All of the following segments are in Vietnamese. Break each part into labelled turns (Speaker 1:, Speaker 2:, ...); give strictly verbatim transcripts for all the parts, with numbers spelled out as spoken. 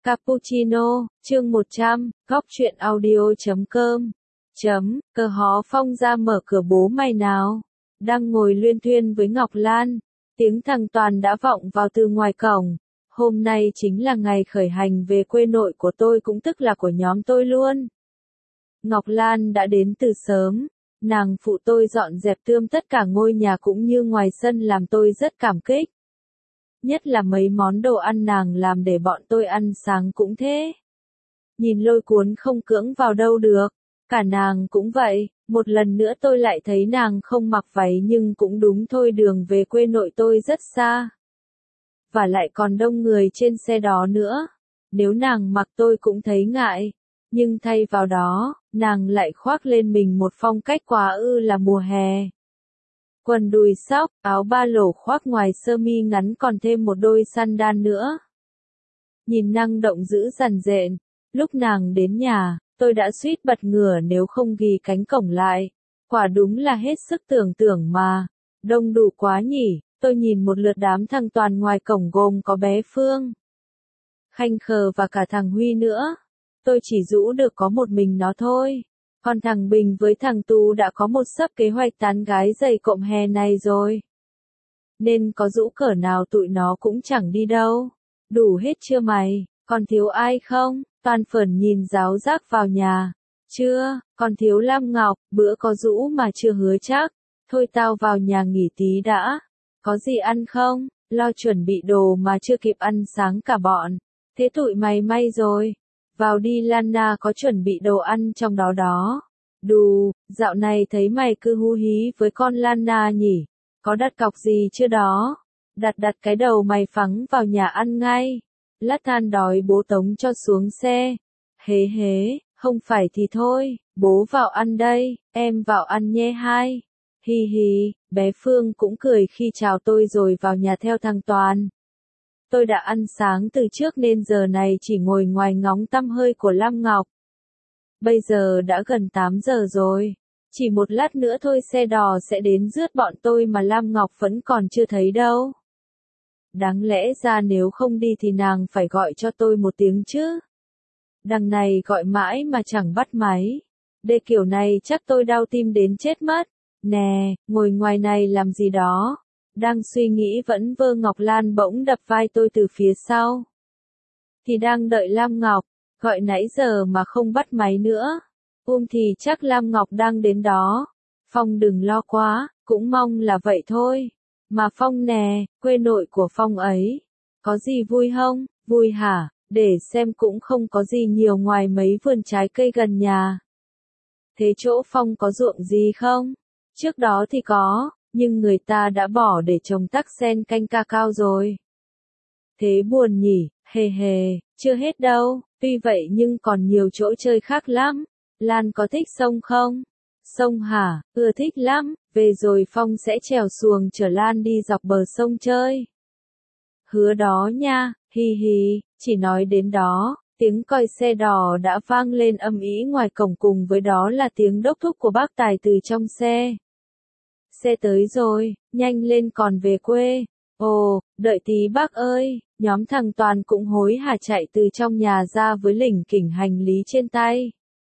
Speaker 1: Cappuccino, chương một trăm, góc truyện audio chấm com. Chấm, cờ hó Phong ra mở cửa bố mày nào. Đang ngồi luyên thuyên với Ngọc Lan. Tiếng thằng Toàn đã vọng vào từ ngoài cổng. Hôm nay chính là ngày khởi hành về quê nội của tôi, cũng tức là của nhóm tôi luôn. Ngọc Lan đã đến từ sớm. Nàng phụ tôi dọn dẹp tươm tất cả ngôi nhà cũng như ngoài sân, làm tôi rất cảm kích. Nhất là mấy món đồ ăn nàng làm để bọn tôi ăn sáng cũng thế. Nhìn lôi cuốn không cưỡng vào đâu được. Cả nàng cũng vậy. Một lần nữa tôi lại thấy nàng không mặc váy, nhưng cũng đúng thôi, đường về quê nội tôi rất xa. Và lại còn đông người trên xe đó nữa. Nếu nàng mặc tôi cũng thấy ngại. Nhưng thay vào đó, nàng lại khoác lên mình một phong cách quá ư là mùa hè. Quần đùi sóc, áo ba lỗ khoác ngoài sơ mi ngắn, còn thêm một đôi sandal nữa. Nhìn năng động dữ dằn dện. Lúc nàng đến nhà, tôi đã suýt bật ngửa nếu không ghi cánh cổng lại. Quả đúng là hết sức tưởng tượng mà. Đông đủ quá nhỉ. Tôi nhìn một lượt đám thằng Toàn ngoài cổng, gồm có bé Phương, Khanh Khờ và cả thằng Huy nữa. Tôi chỉ rũ được có một mình nó thôi. Còn thằng Bình với thằng Tú đã có một sấp kế hoạch tán gái dày cộm hè này rồi. Nên có rũ cỡ nào tụi nó cũng chẳng đi đâu. Đủ hết chưa mày? Còn thiếu ai không? Toàn Phởn nhìn giáo giác vào nhà. Chưa, còn thiếu Lam Ngọc, bữa có rũ mà chưa hứa chắc. Thôi tao vào nhà nghỉ tí đã. Có gì ăn không? Lo chuẩn bị đồ mà chưa kịp ăn sáng cả bọn. Thế tụi mày may rồi. Vào đi Lana, có chuẩn bị đồ ăn trong đó đó. Đù, dạo này thấy mày cứ hú hí với con Lana nhỉ? Có đặt cọc gì chưa đó? Đặt đặt cái đầu mày phắng vào nhà ăn ngay. Lát than đói bố tống cho xuống xe. Hế hế, không phải thì thôi, bố vào ăn đây, em vào ăn nhé hai. Hi hi, bé Phương cũng cười khi chào tôi rồi vào nhà theo thằng Toàn. Tôi đã ăn sáng từ trước nên giờ này chỉ ngồi ngoài ngóng tăm hơi của Lam Ngọc. Bây giờ đã gần tám giờ rồi. Chỉ một lát nữa thôi xe đò sẽ đến rước bọn tôi mà Lam Ngọc vẫn còn chưa thấy đâu. Đáng lẽ ra nếu không đi thì nàng phải gọi cho tôi một tiếng chứ. Đằng này gọi mãi mà chẳng bắt máy. Để kiểu này chắc tôi đau tim đến chết mất. Nè, ngồi ngoài này làm gì đó? Đang suy nghĩ vẫn vơ, Ngọc Lan bỗng đập vai tôi từ phía sau. Thì đang đợi Lam Ngọc, gọi nãy giờ mà không bắt máy nữa. Um thì chắc Lam Ngọc đang đến đó. Phong đừng lo quá, cũng mong là vậy thôi. Mà Phong nè, quê nội của Phong ấy. Có gì vui không? Vui hả? Để xem, cũng không có gì nhiều ngoài mấy vườn trái cây gần nhà. Thế chỗ Phong có ruộng gì không? Trước đó thì có, nhưng người ta đã bỏ để trồng tắc sen canh cacao rồi. Thế buồn nhỉ, hề hề, chưa hết đâu, tuy vậy nhưng còn nhiều chỗ chơi khác lắm. Lan có thích sông không? Sông hả? Ưa thích lắm, về rồi Phong sẽ chèo xuồng chở Lan đi dọc bờ sông chơi. Hứa đó nha, hi hi, chỉ nói đến đó. Tiếng còi xe đò đã vang lên âm ĩ ngoài cổng, cùng với đó là tiếng đốc thúc của bác Tài từ trong xe. Xe tới rồi, nhanh lên còn về quê. Ồ, đợi tí bác ơi. Nhóm thằng Toàn cũng hối hả chạy từ trong nhà ra với lỉnh kỉnh hành lý trên tay.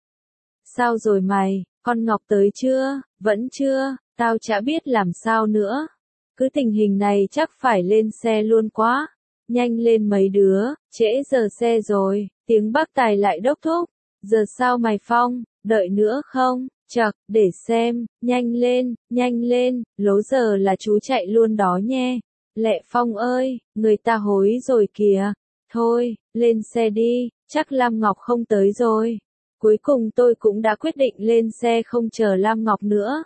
Speaker 1: Sao rồi mày, con Ngọc tới chưa? Vẫn chưa, tao chả biết làm sao nữa. Cứ tình hình này chắc phải lên xe luôn quá. Nhanh lên mấy đứa, trễ giờ xe rồi. Tiếng bác Tài lại đốc thúc. Giờ sao mày Phong, đợi nữa không? Chậc, để xem, nhanh lên, nhanh lên, lố giờ là chú chạy luôn đó nhé. Lẹ Phong ơi, người ta hối rồi kìa. Thôi, lên xe đi, chắc Lam Ngọc không tới rồi. Cuối cùng tôi cũng đã quyết định lên xe không chờ Lam Ngọc nữa.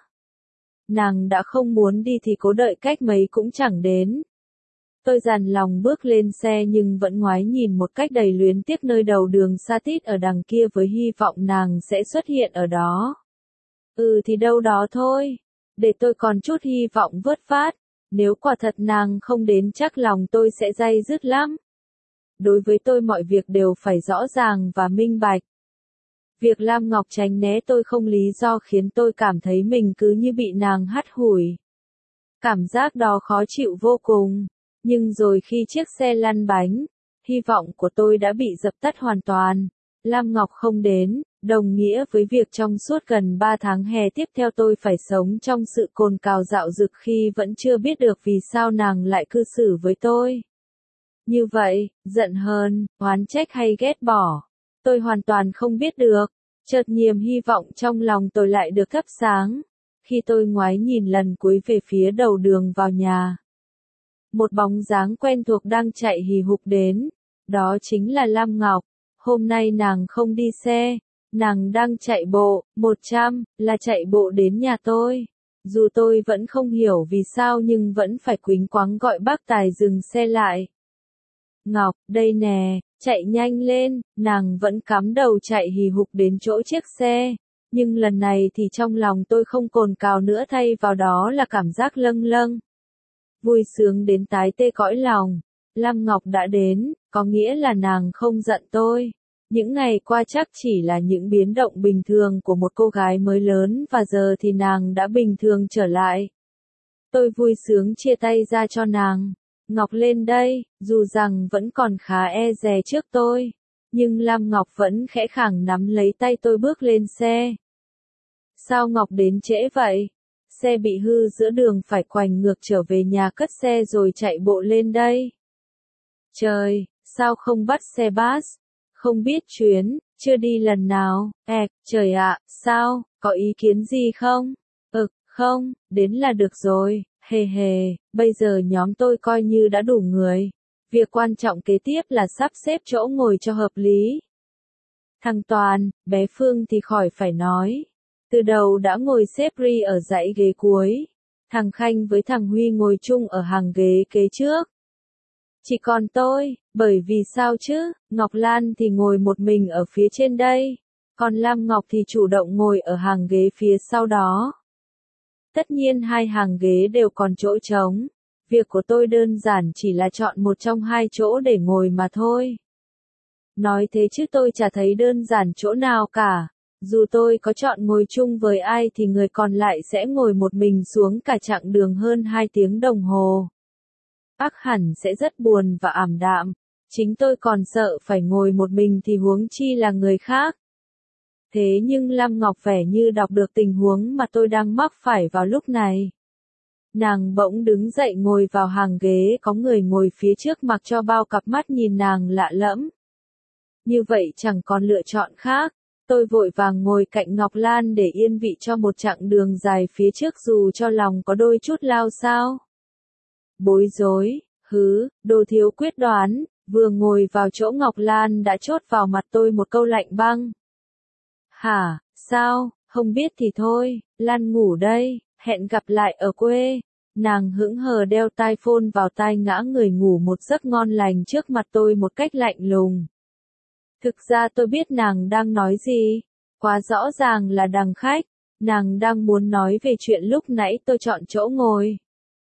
Speaker 1: Nàng đã không muốn đi thì cố đợi cách mấy cũng chẳng đến. Tôi dằn lòng bước lên xe nhưng vẫn ngoái nhìn một cách đầy luyến tiếc nơi đầu đường xa tít ở đằng kia, với hy vọng nàng sẽ xuất hiện ở đó. Ừ thì đâu đó thôi. Để tôi còn chút hy vọng vớt vát. Nếu quả thật nàng không đến chắc lòng tôi sẽ day dứt lắm. Đối với tôi mọi việc đều phải rõ ràng và minh bạch. Việc Lam Ngọc tránh né tôi không lý do khiến tôi cảm thấy mình cứ như bị nàng hắt hủi. Cảm giác đó khó chịu vô cùng. Nhưng rồi khi chiếc xe lăn bánh, hy vọng của tôi đã bị dập tắt hoàn toàn. Lam Ngọc không đến, đồng nghĩa với việc trong suốt gần ba tháng hè tiếp theo tôi phải sống trong sự cồn cào dạo dực khi vẫn chưa biết được vì sao nàng lại cư xử với tôi như vậy, giận hờn, oán trách hay ghét bỏ. Tôi hoàn toàn không biết được. Chợt niềm hy vọng trong lòng tôi lại được thắp sáng. Khi tôi ngoái nhìn lần cuối về phía đầu đường vào nhà, một bóng dáng quen thuộc đang chạy hì hục đến. Đó chính là Lam Ngọc. Hôm nay nàng không đi xe, nàng đang chạy bộ, một trăm, là chạy bộ đến nhà tôi. Dù tôi vẫn không hiểu vì sao nhưng vẫn phải quýnh quáng gọi bác tài dừng xe lại. Ngọc, đây nè, chạy nhanh lên, nàng vẫn cắm đầu chạy hì hục đến chỗ chiếc xe. Nhưng lần này thì trong lòng tôi không cồn cào nữa, thay vào đó là cảm giác lâng lâng. Vui sướng đến tái tê cõi lòng. Lam Ngọc đã đến, có nghĩa là nàng không giận tôi. Những ngày qua chắc chỉ là những biến động bình thường của một cô gái mới lớn và giờ thì nàng đã bình thường trở lại. Tôi vui sướng chia tay ra cho nàng. Ngọc lên đây, dù rằng vẫn còn khá e dè trước tôi. Nhưng Lam Ngọc vẫn khẽ khàng nắm lấy tay tôi bước lên xe. Sao Ngọc đến trễ vậy? Xe bị hư giữa đường phải quành ngược trở về nhà cất xe rồi chạy bộ lên đây. Trời, sao không bắt xe bus? Không biết chuyến, chưa đi lần nào. Ẹc, trời ạ, sao, có ý kiến gì không? Ực, không, đến là được rồi, hề hề, bây giờ nhóm tôi coi như đã đủ người. Việc quan trọng kế tiếp là sắp xếp chỗ ngồi cho hợp lý. Thằng Toàn, bé Phương thì khỏi phải nói. Từ đầu đã ngồi xếp ri ở dãy ghế cuối. Thằng Khanh với thằng Huy ngồi chung ở hàng ghế kế trước. Chỉ còn tôi, bởi vì sao chứ, Ngọc Lan thì ngồi một mình ở phía trên đây. Còn Lam Ngọc thì chủ động ngồi ở hàng ghế phía sau đó. Tất nhiên hai hàng ghế đều còn chỗ trống. Việc của tôi đơn giản chỉ là chọn một trong hai chỗ để ngồi mà thôi. Nói thế chứ tôi chả thấy đơn giản chỗ nào cả. Dù tôi có chọn ngồi chung với ai thì người còn lại sẽ ngồi một mình xuống cả chặng đường hơn hai tiếng đồng hồ. Ác hẳn sẽ rất buồn và ảm đạm. Chính tôi còn sợ phải ngồi một mình thì huống chi là người khác. Thế nhưng Lam Ngọc vẻ như đọc được tình huống mà tôi đang mắc phải vào lúc này. Nàng bỗng đứng dậy ngồi vào hàng ghế có người ngồi phía trước mặc cho bao cặp mắt nhìn nàng lạ lẫm. Như vậy chẳng còn lựa chọn khác. Tôi vội vàng ngồi cạnh Ngọc Lan để yên vị cho một chặng đường dài phía trước dù cho lòng có đôi chút lao xao. Bối rối, hứ, đồ thiếu quyết đoán, vừa ngồi vào chỗ Ngọc Lan đã chốt vào mặt tôi một câu lạnh băng. Hả, sao, không biết thì thôi, Lan ngủ đây, hẹn gặp lại ở quê. Nàng hững hờ đeo tai phone vào tai ngã người ngủ một giấc ngon lành trước mặt tôi một cách lạnh lùng. Thực ra tôi biết nàng đang nói gì, quá rõ ràng là đằng khách, nàng đang muốn nói về chuyện lúc nãy tôi chọn chỗ ngồi.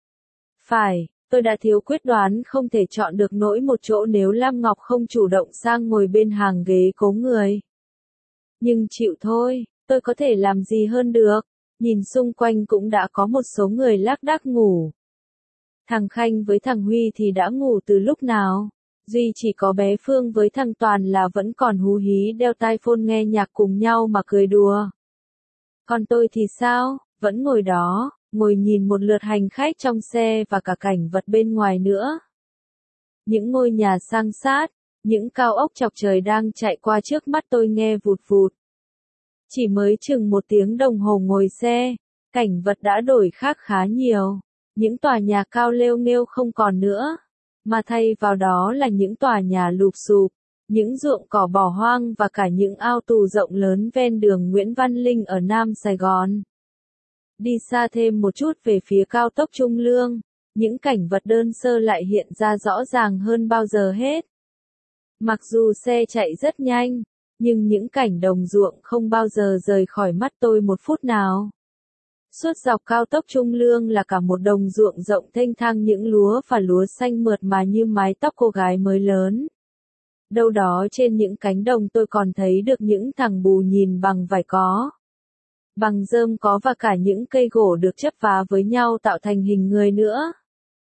Speaker 1: Phải, tôi đã thiếu quyết đoán không thể chọn được nỗi một chỗ nếu Lam Ngọc không chủ động sang ngồi bên hàng ghế cố người. Nhưng chịu thôi, tôi có thể làm gì hơn được, nhìn xung quanh cũng đã có một số người lác đác ngủ. Thằng Khanh với thằng Huy thì đã ngủ từ lúc nào, duy chỉ có bé Phương với thằng Toàn là vẫn còn hú hí đeo tai phone nghe nhạc cùng nhau mà cười đùa. Còn tôi thì sao, vẫn ngồi đó, ngồi nhìn một lượt hành khách trong xe và cả cảnh vật bên ngoài nữa. Những ngôi nhà sang sát, những cao ốc chọc trời đang chạy qua trước mắt tôi nghe vụt vụt. Chỉ mới chừng một tiếng đồng hồ ngồi xe, cảnh vật đã đổi khác khá nhiều. Những tòa nhà cao lêu nghêu không còn nữa, mà thay vào đó là những tòa nhà lụp xụp, những ruộng cỏ bỏ hoang và cả những ao tù rộng lớn ven đường Nguyễn Văn Linh ở Nam Sài Gòn. Đi xa thêm một chút về phía cao tốc Trung Lương, những cảnh vật đơn sơ lại hiện ra rõ ràng hơn bao giờ hết. Mặc dù xe chạy rất nhanh, nhưng những cảnh đồng ruộng không bao giờ rời khỏi mắt tôi một phút nào. Suốt dọc cao tốc Trung Lương là cả một đồng ruộng rộng thênh thang những lúa và lúa xanh mượt mà như mái tóc cô gái mới lớn. Đâu đó trên những cánh đồng tôi còn thấy được những thằng bù nhìn bằng vải có, bằng rơm có và cả những cây gỗ được chấp vá với nhau tạo thành hình người nữa.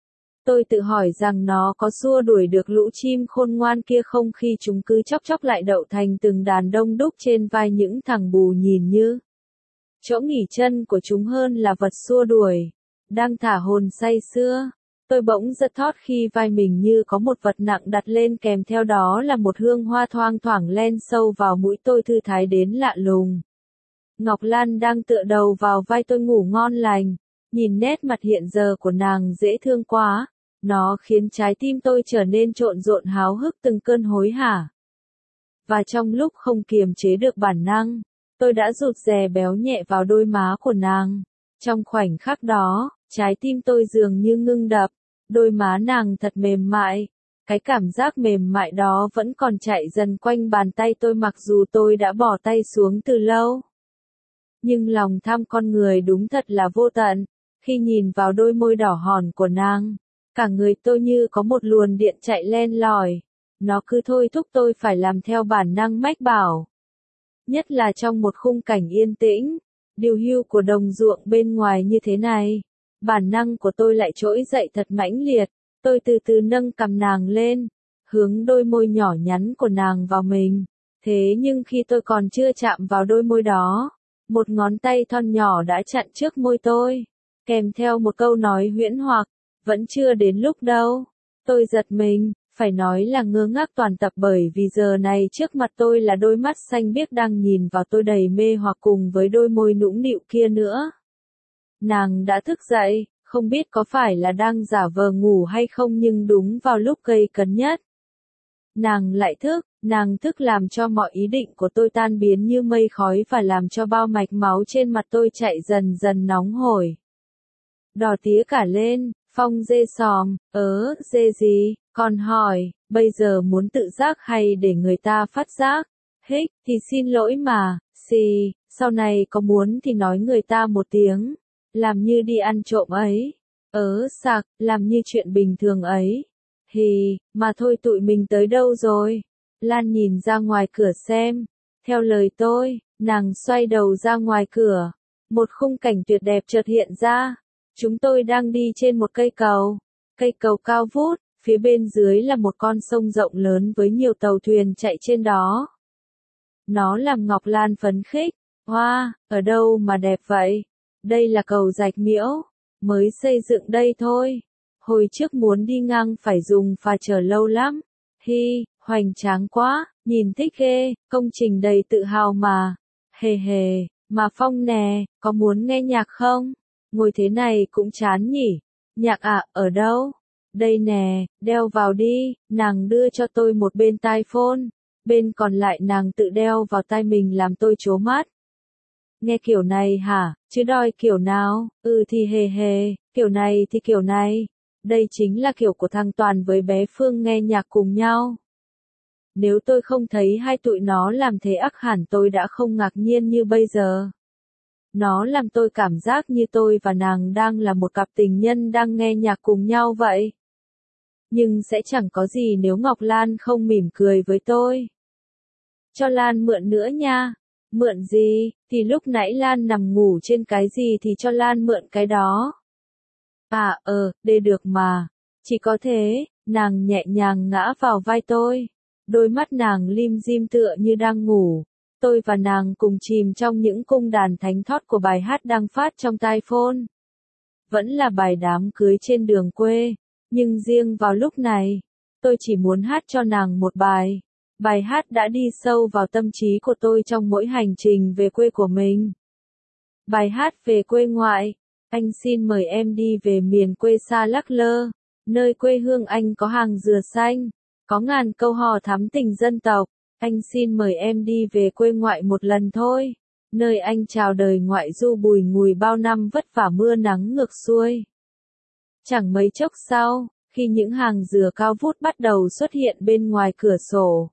Speaker 1: Tôi tự hỏi rằng nó có xua đuổi được lũ chim khôn ngoan kia không khi chúng cứ chóc chóc lại đậu thành từng đàn đông đúc trên vai những thằng bù nhìn như chỗ nghỉ chân của chúng hơn là vật xua đuổi. Đang thả hồn say sưa, tôi bỗng giật thót khi vai mình như có một vật nặng đặt lên, kèm theo đó là một hương hoa thoang thoảng len sâu vào mũi tôi thư thái đến lạ lùng. Ngọc Lan đang tựa đầu vào vai tôi ngủ ngon lành, nhìn nét mặt hiện giờ của nàng dễ thương quá, nó khiến trái tim tôi trở nên trộn rộn háo hức từng cơn hối hả. Và trong lúc không kiềm chế được bản năng, tôi đã rụt rè béo nhẹ vào đôi má của nàng. Trong khoảnh khắc đó, trái tim tôi dường như ngưng đập, đôi má nàng thật mềm mại. Cái cảm giác mềm mại đó vẫn còn chạy dần quanh bàn tay tôi mặc dù tôi đã bỏ tay xuống từ lâu. Nhưng lòng tham con người đúng thật là vô tận, khi nhìn vào đôi môi đỏ hòn của nàng, cả người tôi như có một luồng điện chạy len lỏi, nó cứ thôi thúc tôi phải làm theo bản năng mách bảo. Nhất là trong một khung cảnh yên tĩnh, điều hưu của đồng ruộng bên ngoài như thế này, bản năng của tôi lại trỗi dậy thật mãnh liệt. Tôi từ từ nâng cằm nàng lên, hướng đôi môi nhỏ nhắn của nàng vào mình. Thế nhưng khi tôi còn chưa chạm vào đôi môi đó, một ngón tay thon nhỏ đã chặn trước môi tôi, kèm theo một câu nói huyễn hoặc, vẫn chưa đến lúc đâu. Tôi giật mình, phải nói là ngơ ngác toàn tập, bởi vì giờ này trước mặt tôi là đôi mắt xanh biếc đang nhìn vào tôi đầy mê hoặc cùng với đôi môi nũng nịu kia nữa. Nàng đã thức dậy, không biết có phải là đang giả vờ ngủ hay không, nhưng đúng vào lúc gây cấn nhất. Nàng lại thức, nàng thức làm cho mọi ý định của tôi tan biến như mây khói và làm cho bao mạch máu trên mặt tôi chạy dần dần nóng hổi. Đỏ tía cả lên, Phong dê sòm, ớ, dê gì, con hỏi, bây giờ muốn tự giác hay để người ta phát giác? Hích, thì xin lỗi mà, xì, sau này có muốn thì nói người ta một tiếng, làm như đi ăn trộm ấy. Ớ sạc, làm như chuyện bình thường ấy. Hì, mà thôi tụi mình tới đâu rồi? Lan nhìn ra ngoài cửa xem. Theo lời tôi, nàng xoay đầu ra ngoài cửa. Một khung cảnh tuyệt đẹp chợt hiện ra. Chúng tôi đang đi trên một cây cầu. Cây cầu cao vút, phía bên dưới là một con sông rộng lớn với nhiều tàu thuyền chạy trên đó. Nó làm Ngọc Lan phấn khích. Hoa, wow, ở đâu mà đẹp vậy? Đây là cầu Rạch Miễu, mới xây dựng đây thôi. Hồi trước muốn đi ngang phải dùng phà chờ lâu lắm. Hi, hoành tráng quá, nhìn thích ghê, công trình đầy tự hào mà. Hề hề, mà Phong nè, có muốn nghe nhạc không? Ngồi thế này cũng chán nhỉ. Nhạc ạ, à, ở đâu? Đây nè, đeo vào đi. Nàng đưa cho tôi một bên tai phone, bên còn lại nàng tự đeo vào tai mình làm tôi trố mắt. Nghe kiểu này hả, chứ đòi kiểu nào? Ừ thì hề hề, kiểu này thì kiểu này. Đây chính là kiểu của thằng Toàn với bé Phương nghe nhạc cùng nhau. Nếu tôi không thấy hai tụi nó làm thế ắt hẳn tôi đã không ngạc nhiên như bây giờ. Nó làm tôi cảm giác như tôi và nàng đang là một cặp tình nhân đang nghe nhạc cùng nhau vậy. Nhưng sẽ chẳng có gì nếu Ngọc Lan không mỉm cười với tôi. Cho Lan mượn nữa nha. Mượn gì? Thì lúc nãy Lan nằm ngủ trên cái gì thì cho Lan mượn cái đó. À, ờ, để được mà. Chỉ có thế, nàng nhẹ nhàng ngã vào vai tôi. Đôi mắt nàng lim dim tựa như đang ngủ. Tôi và nàng cùng chìm trong những cung đàn thánh thót của bài hát đang phát trong tai phone. Vẫn là bài đám cưới trên đường quê. Nhưng riêng vào lúc này, tôi chỉ muốn hát cho nàng một bài. Bài hát đã đi sâu vào tâm trí của tôi trong mỗi hành trình về quê của mình. Bài hát về quê ngoại. Anh xin mời em đi về miền quê xa lắc lơ. Nơi quê hương anh có hàng dừa xanh. Có ngàn câu hò thắm tình dân tộc. Anh xin mời em đi về quê ngoại một lần thôi. Nơi anh chào đời ngoại du bùi ngùi bao năm vất vả mưa nắng ngược xuôi. Chẳng mấy chốc sau, khi những hàng dừa cao vút bắt đầu xuất hiện bên ngoài cửa sổ.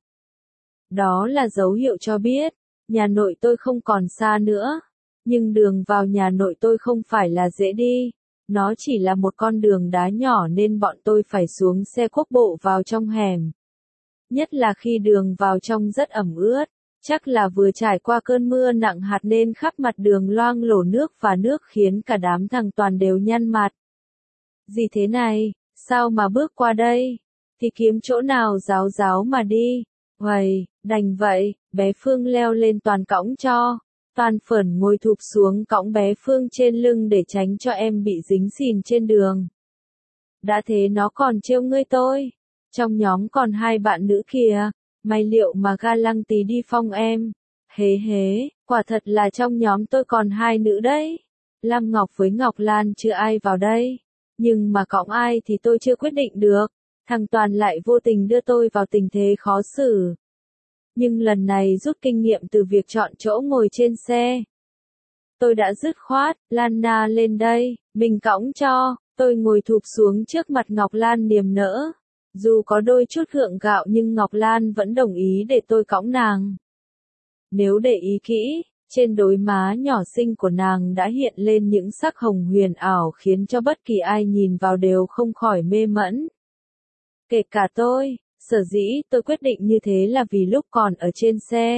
Speaker 1: Đó là dấu hiệu cho biết, nhà nội tôi không còn xa nữa. Nhưng đường vào nhà nội tôi không phải là dễ đi. Nó chỉ là một con đường đá nhỏ nên bọn tôi phải xuống xe quốc bộ vào trong hẻm. Nhất là khi đường vào trong rất ẩm ướt. Chắc là vừa trải qua cơn mưa nặng hạt nên khắp mặt đường loang lổ nước và nước khiến cả đám thằng Toàn đều nhăn mặt. Gì thế này? sao mà bước qua đây? Thì kiếm chỗ nào ráo ráo mà đi. Uầy, đành vậy, bé Phương leo lên Toàn cõng cho. Toàn phởn ngồi thụp xuống cõng bé Phương trên lưng để tránh cho em bị dính xìn trên đường. Đã thế nó còn trêu ngươi tôi. Trong nhóm còn hai bạn nữ kìa, mày liệu mà ga lăng tí đi phong em. Hế hế, quả thật là trong nhóm tôi còn hai nữ đấy. Lam Ngọc với Ngọc Lan chưa ai vào đây. Nhưng mà cõng ai thì tôi chưa quyết định được. Thằng Toàn lại vô tình đưa tôi vào tình thế khó xử. Nhưng lần này rút kinh nghiệm từ việc chọn chỗ ngồi trên xe. Tôi đã dứt khoát, Lan Na lên đây, mình cõng cho. Tôi ngồi thụp xuống trước mặt Ngọc Lan niềm nở. Dù có đôi chút gượng gạo nhưng Ngọc Lan vẫn đồng ý để tôi cõng nàng. Nếu để ý kỹ, trên đôi má nhỏ xinh của nàng đã hiện lên những sắc hồng huyền ảo khiến cho bất kỳ ai nhìn vào đều không khỏi mê mẫn. Kể cả tôi, sở dĩ tôi quyết định như thế là vì lúc còn ở trên xe.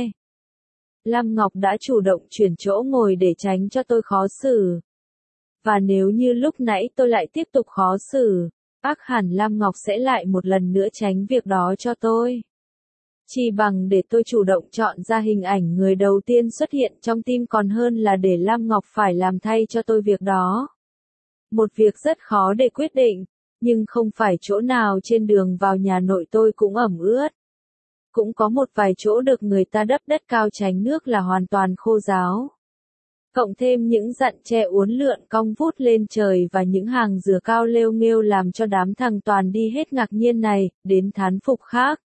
Speaker 1: Lam Ngọc đã chủ động chuyển chỗ ngồi để tránh cho tôi khó xử. Và nếu như lúc nãy tôi lại tiếp tục khó xử, ác hẳn Lam Ngọc sẽ lại một lần nữa tránh việc đó cho tôi. Chỉ bằng để tôi chủ động chọn ra hình ảnh người đầu tiên xuất hiện trong tim còn hơn là để Lam Ngọc phải làm thay cho tôi việc đó. Một việc rất khó để quyết định, nhưng không phải chỗ nào trên đường vào nhà nội tôi cũng ẩm ướt. Cũng có một vài chỗ được người ta đắp đất cao tránh nước là hoàn toàn khô ráo. Cộng thêm những dặn tre uốn lượn cong vút lên trời và những hàng dừa cao lêu nghêu làm cho đám thằng Toàn đi hết ngạc nhiên này, đến thán phục khác.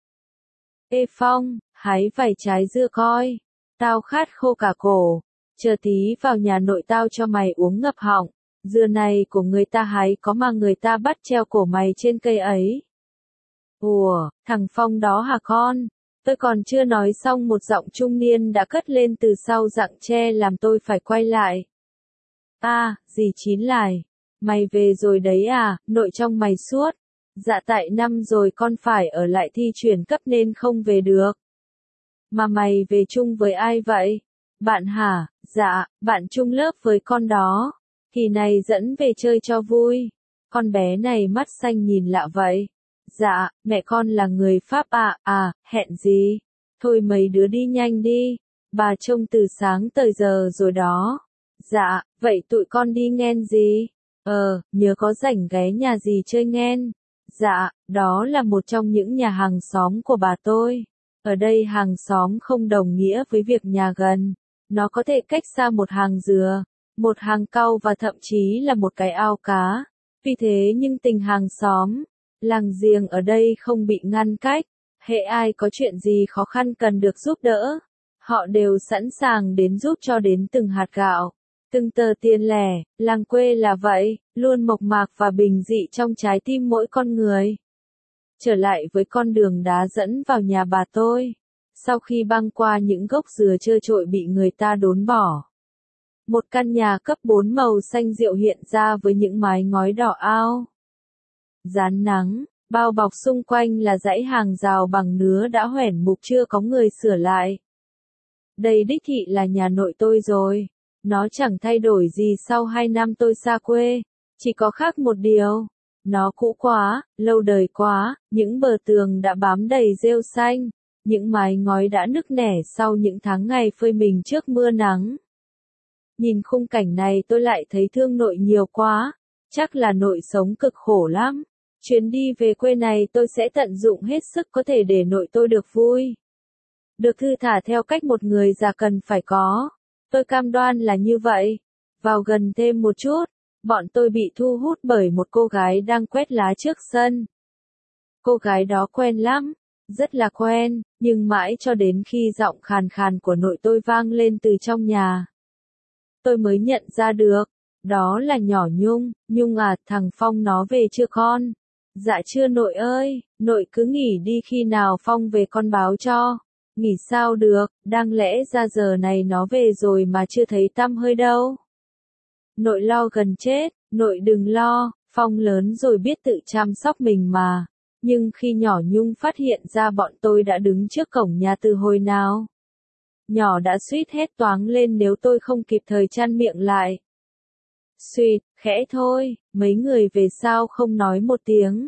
Speaker 1: Ê Phong, hái vài trái dưa coi. Tao khát khô cả cổ. Chờ tí vào nhà nội tao cho mày uống ngập họng. Dưa này của người ta hái có mà người ta bắt treo cổ mày trên cây ấy. Ủa, thằng Phong đó hả con? Tôi còn chưa nói xong một giọng trung niên đã cất lên từ sau rặng tre làm tôi phải quay lại. À, dì Chín Lài. Mày về rồi đấy à, nội trong mày suốt. Dạ tại năm rồi con phải ở lại thi chuyển cấp nên không về được. Mà mày về chung với ai vậy? Bạn hả? Dạ, bạn chung lớp với con đó. Kỳ này dẫn về chơi cho vui. Con bé này mắt xanh nhìn lạ vậy. Dạ, mẹ con là người Pháp à, à, hẹn gì? Thôi mấy đứa đi nhanh đi. Bà trông từ sáng tới giờ rồi đó. Dạ, vậy tụi con đi nghen gì? Ờ, nhớ có rảnh ghé nhà gì chơi nghen. Dạ, đó là một trong những nhà hàng xóm của bà tôi. Ở đây hàng xóm không đồng nghĩa với việc nhà gần. Nó có thể cách xa một hàng dừa, một hàng cau và thậm chí là một cái ao cá. Vì thế nhưng tình hàng xóm, làng giềng ở đây không bị ngăn cách. Hễ ai có chuyện gì khó khăn cần được giúp đỡ, họ đều sẵn sàng đến giúp cho đến từng hạt gạo, từng tờ tiền lẻ. Làng quê là vậy, luôn mộc mạc và bình dị trong trái tim mỗi con người. Trở lại với con đường đá dẫn vào nhà bà tôi. Sau khi băng qua những gốc dừa trơ trội bị người ta đốn bỏ, một căn nhà cấp bốn màu xanh rượu hiện ra với những mái ngói đỏ ao. Rán nắng, bao bọc xung quanh là dãy hàng rào bằng nứa đã hoẻn mục chưa có người sửa lại. Đây đích thị là nhà nội tôi rồi. Nó chẳng thay đổi gì sau hai năm tôi xa quê. Chỉ có khác một điều. Nó cũ quá, lâu đời quá, những bờ tường đã bám đầy rêu xanh. Những mái ngói đã nức nẻ sau những tháng ngày phơi mình trước mưa nắng. Nhìn khung cảnh này tôi lại thấy thương nội nhiều quá. Chắc là nội sống cực khổ lắm. Chuyến đi về quê này tôi sẽ tận dụng hết sức có thể để nội tôi được vui. Được thư thả theo cách một người già cần phải có. Tôi cam đoan là như vậy. Vào gần thêm một chút, bọn tôi bị thu hút bởi một cô gái đang quét lá trước sân. Cô gái đó quen lắm, rất là quen, nhưng mãi cho đến khi giọng khàn khàn của nội tôi vang lên từ trong nhà, tôi mới nhận ra được, đó là nhỏ Nhung. Nhung à, thằng Phong nó về chưa con? Dạ chưa nội ơi, nội cứ nghỉ đi, khi nào Phong về con báo cho. Nghỉ sao được, đáng lẽ ra giờ này nó về rồi mà chưa thấy tăm hơi đâu. Nội lo gần chết, nội đừng lo, Phong lớn rồi biết tự chăm sóc mình mà. Nhưng khi nhỏ Nhung phát hiện ra bọn tôi đã đứng trước cổng nhà từ hồi nào, nhỏ đã suýt hét toáng lên nếu tôi không kịp thời chặn miệng lại. Suýt, khẽ thôi, mấy người về sao không nói một tiếng.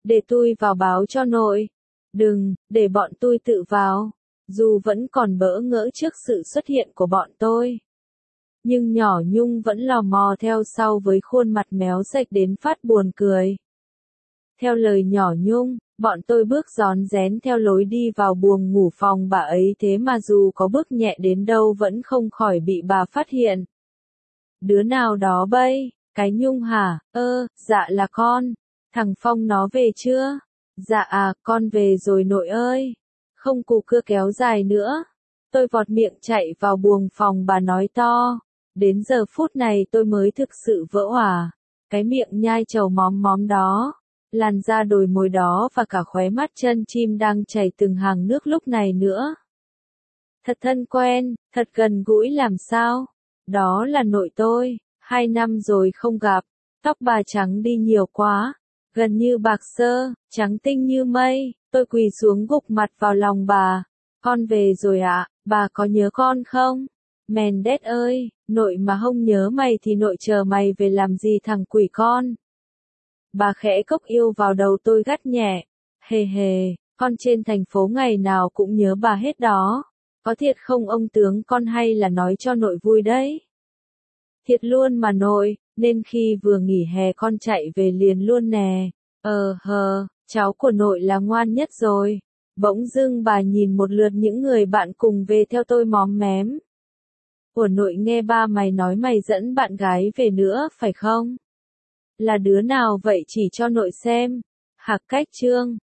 Speaker 1: Để tôi vào báo cho nội. Đừng, để bọn tôi tự vào. Dù vẫn còn bỡ ngỡ trước sự xuất hiện của bọn tôi. Nhưng nhỏ Nhung vẫn lò mò theo sau với khuôn mặt méo sạch đến phát buồn cười. Theo lời nhỏ Nhung, bọn tôi bước rón rén theo lối đi vào buồng ngủ phòng bà ấy, thế mà dù có bước nhẹ đến đâu vẫn không khỏi bị bà phát hiện. Đứa nào đó bây, cái Nhung hả? Ơ, dạ là con. Thằng Phong nó về chưa? Dạ à, con về rồi nội ơi. Không cù cưa kéo dài nữa. Tôi vọt miệng chạy vào buồng phòng bà nói to. Đến giờ phút này tôi mới thực sự vỡ òa. Cái miệng nhai trầu móm móm đó, làn da đồi mồi đó và cả khóe mắt chân chim đang chảy từng hàng nước lúc này nữa. Thật thân quen, thật gần gũi làm sao. Đó là nội tôi, hai năm rồi không gặp. Tóc bà trắng đi nhiều quá, gần như bạc xơ, trắng tinh như mây. Tôi quỳ xuống gục mặt vào lòng bà. Con về rồi ạ, à, bà có nhớ con không? Mendes ơi, nội mà không nhớ mày thì nội chờ mày về làm gì thằng quỷ con. Bà khẽ cốc yêu vào đầu tôi gắt nhẹ. Hề hề, con trên thành phố ngày nào cũng nhớ bà hết đó. Có thiệt không ông tướng con, hay là nói cho nội vui đấy? Thiệt luôn mà nội, nên khi vừa nghỉ hè con chạy về liền luôn nè. Ờ hờ, cháu của nội là ngoan nhất rồi. Bỗng dưng bà nhìn một lượt những người bạn cùng về theo tôi móm mém. Của nội nghe ba mày nói mày dẫn bạn gái về nữa, phải không? Là đứa nào vậy chỉ cho nội xem. Hạc Cách Trương.